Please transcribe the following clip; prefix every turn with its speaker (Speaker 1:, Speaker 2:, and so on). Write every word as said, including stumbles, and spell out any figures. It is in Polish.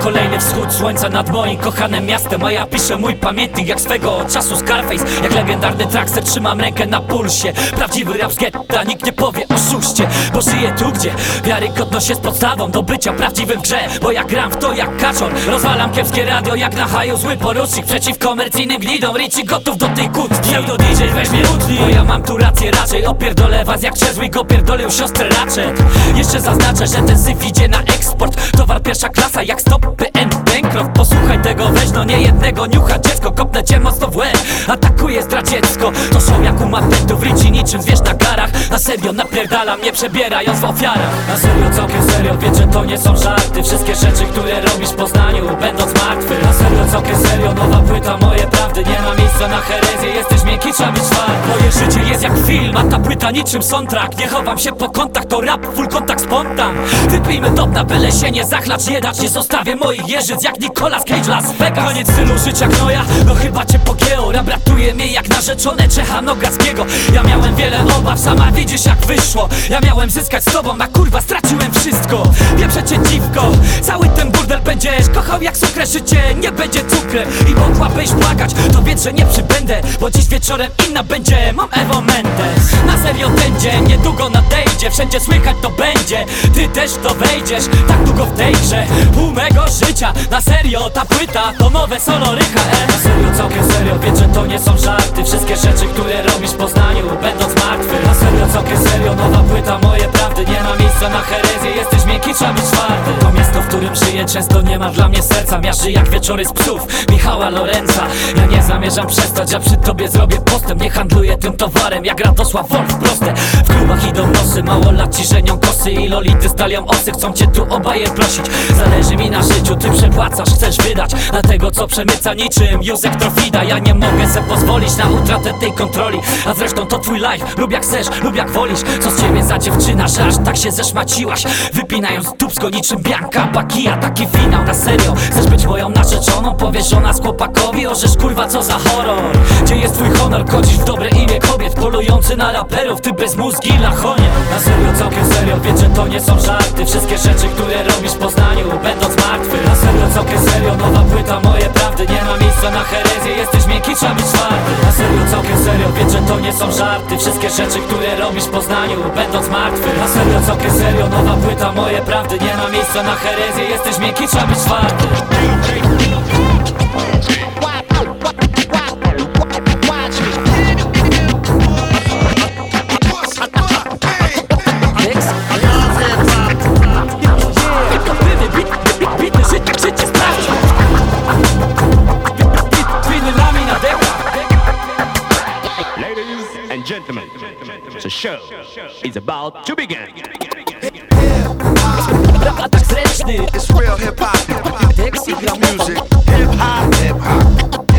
Speaker 1: kolejny wschód słońca nad moim kochanym miastem. A ja piszę mój pamiętnik jak swego czasu Scarface. Jak legendarny trackster trzymam rękę na pulsie. Prawdziwy rap z getta, nikt nie powie oszuście. Bo żyję tu, gdzie wiarygodność jest podstawą do bycia prawdziwym w grze. Bo ja gram w to jak kaczor. Rozwalam kiepskie radio jak na haju zły porucznik. Przeciw komercyjnym gnidom, Richie gotów do tej kłótni. Pseudo D J weź mnie utnij, bo ja mam tu rację raczej. Opierdolę was jak Cheswick opierdolił siostrę Ratchet. Jeszcze zaznaczę, że ten syf idzie na eksport. Towar pierwsza klasa jak stopy and Bancroft. Posłuchaj tego, weź no nie jednego niucha dziecko. Kopnę cię mocno w łeb, atakuje zdradziecko. To są jak u matentów, Richie niczym zwierz na garach. Na serio napierdalam, nie przebierając w ofiarach. Na serio, całkiem serio, wiem, że to nie są żarty. Wszystkie rzeczy, które robisz w Poznaniu, będąc martwy. Na serio, całkiem serio, nowa płyta, moje prawdy. Nie ma miejsca na herezję, jesteś miękki, trzeba być twardy. Moje życie jest jak film, a ta płyta niczym soundtrack. Nie chowam się po kątach, to rap, full kontakt spontan. Wypijmy top na byle się nie zachlacz, nie dać. Nie zostawię moich jeżyc jak Nicolas Cage Las Vegas. Koniec stylu życia gnoja, no chyba cię pogięło. Rap ratuje mnie jak narzeczone Czecha Nogackiego. Ja miałem wiele obaw, sama widzisz jak wyszło. Ja miałem zyskać z tobą, a kurwa straciłem wszystko. Wieprze cię dziwko, cały ten burdel będziesz kochał jak sukrę, życie nie będzie cukrem. I mogłabyś płakać, to wiedz, że nie przybędę, bo dziś wieczorem inna będzie, mam Evo Mendes. Na serio ten dzień niedługo nadejdzie, wszędzie słychać to będzie, ty też to wejdziesz. Tak długo w tej grze, pół mego życia. Na serio ta płyta to nowe solo Rycha E. Na serio, całkiem serio, wiem, że to nie są żarty. Wszystkie rzeczy, które robisz w Poznaniu, będąc martwy. Na serio, całkiem serio, nowa płyta, moje prawdy. Nie ma miejsca na herezję, jesteś miękki, trzeba być twardy. To miasto, w którym żyję, często nie ma dla mnie serca. Miażdży jak wieczory z psów Michała Lorenza. Ja nie zamierzam przestać, ja przy tobie zrobię postęp. Nie handluję tym towarem jak Radosław Wolf, proste. W klubach idą nosy, mało lat ci żenią kosy. I lolity stalią osy, chcą cię tu obaje prosić. Zależy mi na życiu, ty przepłacasz, chcesz wydać na tego, co przemyca niczym Józek Trofida. Ja nie mogę se pozwolić na utratę tej kontroli. A zresztą to twój life, lub jak chcesz, lub jak wolisz. Co z ciebie za dziewczyna, że aż tak się zeszmaciłaś, wypinając dupsko niczym Bianka Bakija. Taki finał, na serio, chcesz być moją narzeczoną? Powiesz żona z chłopakowi, orzesz kurwa co za horror. Gdzie jest twój honor, godzisz w dobre imię kobiet. Polujący na raperów, ty bez mózgi lachonie. Na serio, całkiem serio, wiem, że to nie są żarty. Wszystkie rzeczy, które robisz w Poznaniu, będąc martwy. Na serio, całkiem serio, nowa płyta, moje prawdy. Nie ma miejsca na herezję, jesteś miękki, trzeba być twardy. Na serio, całkiem serio, wiem, że to nie są żarty. Wszystkie rzeczy, które robisz w Poznaniu, będąc martwy. Na serio, całkiem serio, nowa płyta, moje prawdy. Nie ma miejsca na herezję, jesteś miękki, trzeba być twardy.
Speaker 2: And gentlemen, the show is about to begin.
Speaker 3: It's real hip hop, hip hop music, hip hop, hip hop.